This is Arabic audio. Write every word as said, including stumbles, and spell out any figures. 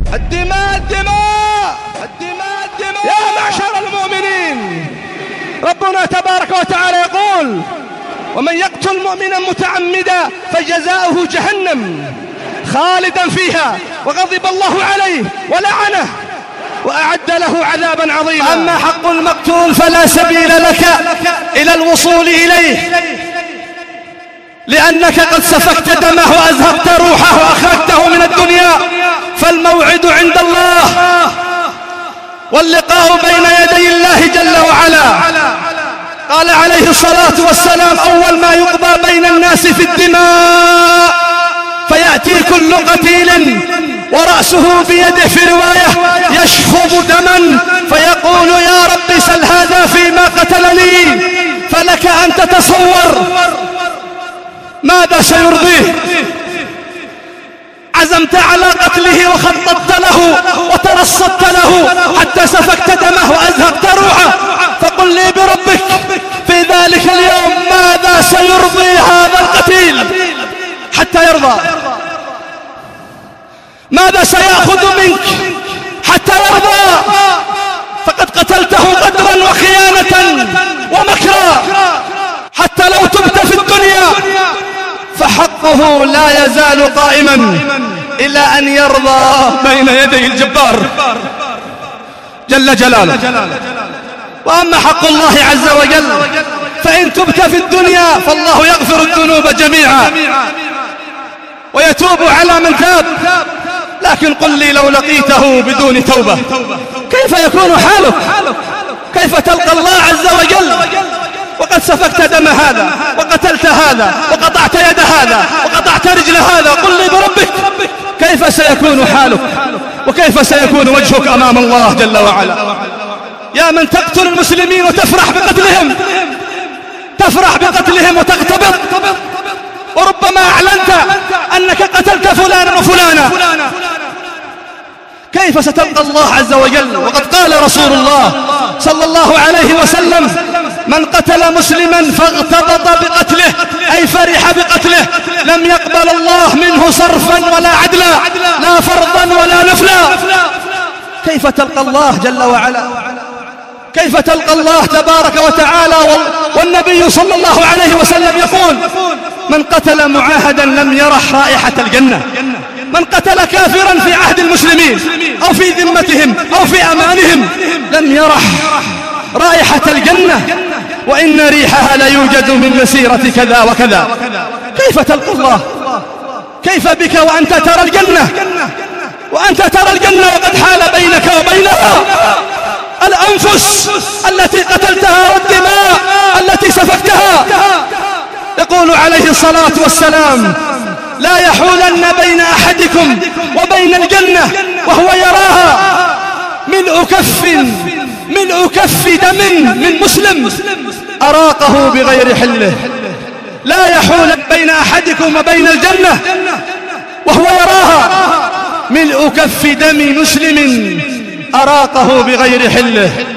الدماء الدماء الدماء الدماء يا معشر المؤمنين، ربنا تبارك وتعالى يقول: ومن يقتل مؤمنا متعمدا فجزاؤه جهنم خالدا فيها وغضب الله عليه ولعنه وأعد له عذابا عظيما. أما حق المقتول فلا سبيل لك إلى الوصول إليه، لأنك قد سفكت دمه وأزهقت روحه وأخرجته من الدنيا، فالموعد عند الله واللقاء بين يدي الله جل وعلا. قال عليه الصلاة والسلام: أول ما يقضى بين الناس في الدماء، فيأتي كل قتيل ورأسه بيده في رواية يشخب دما فيقول: يا رب سل هذا فيما قتلني. فلك أن تتصور ماذا سيرضيه. عزمت على قتله وخططت له وترصدت له حتى سفكت دمه وأزهقت روحه، فقل لي بربك في ذلك اليوم ماذا سيرضي هذا القتيل حتى يرضى؟ ماذا سيأخذ منك حتى يرضى؟ فقد قتلته قدرا وخيانة ومكرا، حتى لو تبت في الدنيا فحقه لا يزال قائما إلى أن يرضى بين يدي الجبار جل جلاله. وأما حق الله عز وجل فإن تبت في الدنيا فالله يغفر الذنوب جميعا ويتوب على من تاب. لكن قل لي لو لقيته بدون توبة كيف يكون حالك؟ كيف تلقى الله عز وجل وقد سفكت دم هذا وقتلت هذا وقطعت يد هذا وقطعت رجل هذا؟ قل لي بربك كيف سيكون حالك وكيف سيكون وجهك أمام الله جل وعلا؟ يا من تقتل المسلمين وتفرح بقتلهم، تفرح بقتلهم وتغتبط، وربما أعلنت أنك قتلت فلانا وفلانا، كيف ستلقى الله عز وجل؟ وقد قال رسول الله صلى الله عليه وسلم: من قتل مسلما فاغتبط بقتله أي فرح بقتله لم يقبل الله منه صرفا ولا عدلا، لا فرضا ولا نفلا. كيف تلقى الله جل وعلا؟ كيف تلقى الله تبارك وتعالى؟ والنبي صلى الله عليه وسلم يقول: من قتل معاهدا لم يرح رائحة الجنة. من قتل كافرا في عهد المسلمين أو في ذمتهم أو في أمانهم لم يرح رائحة الجنة، وإن ريحها لا يوجد من مسيرة كذا وكذا. كيف تلقى الله؟ كيف بك وأنت ترى الجنة، وأنت ترى الجنة وقد حال بينك وبينها الأنفس التي قتلتها والدماء التي سفكتها. يقول عليه الصلاة والسلام: لا يحولن بين أحدكم وبين الجنة وهو يراها ملء كف ملء كف دم من مسلم أراقه بغير حله. لا يحول بين أحدكم وبين الجنة وهو يراها ملء كف دم مسلم أراقه بغير حله.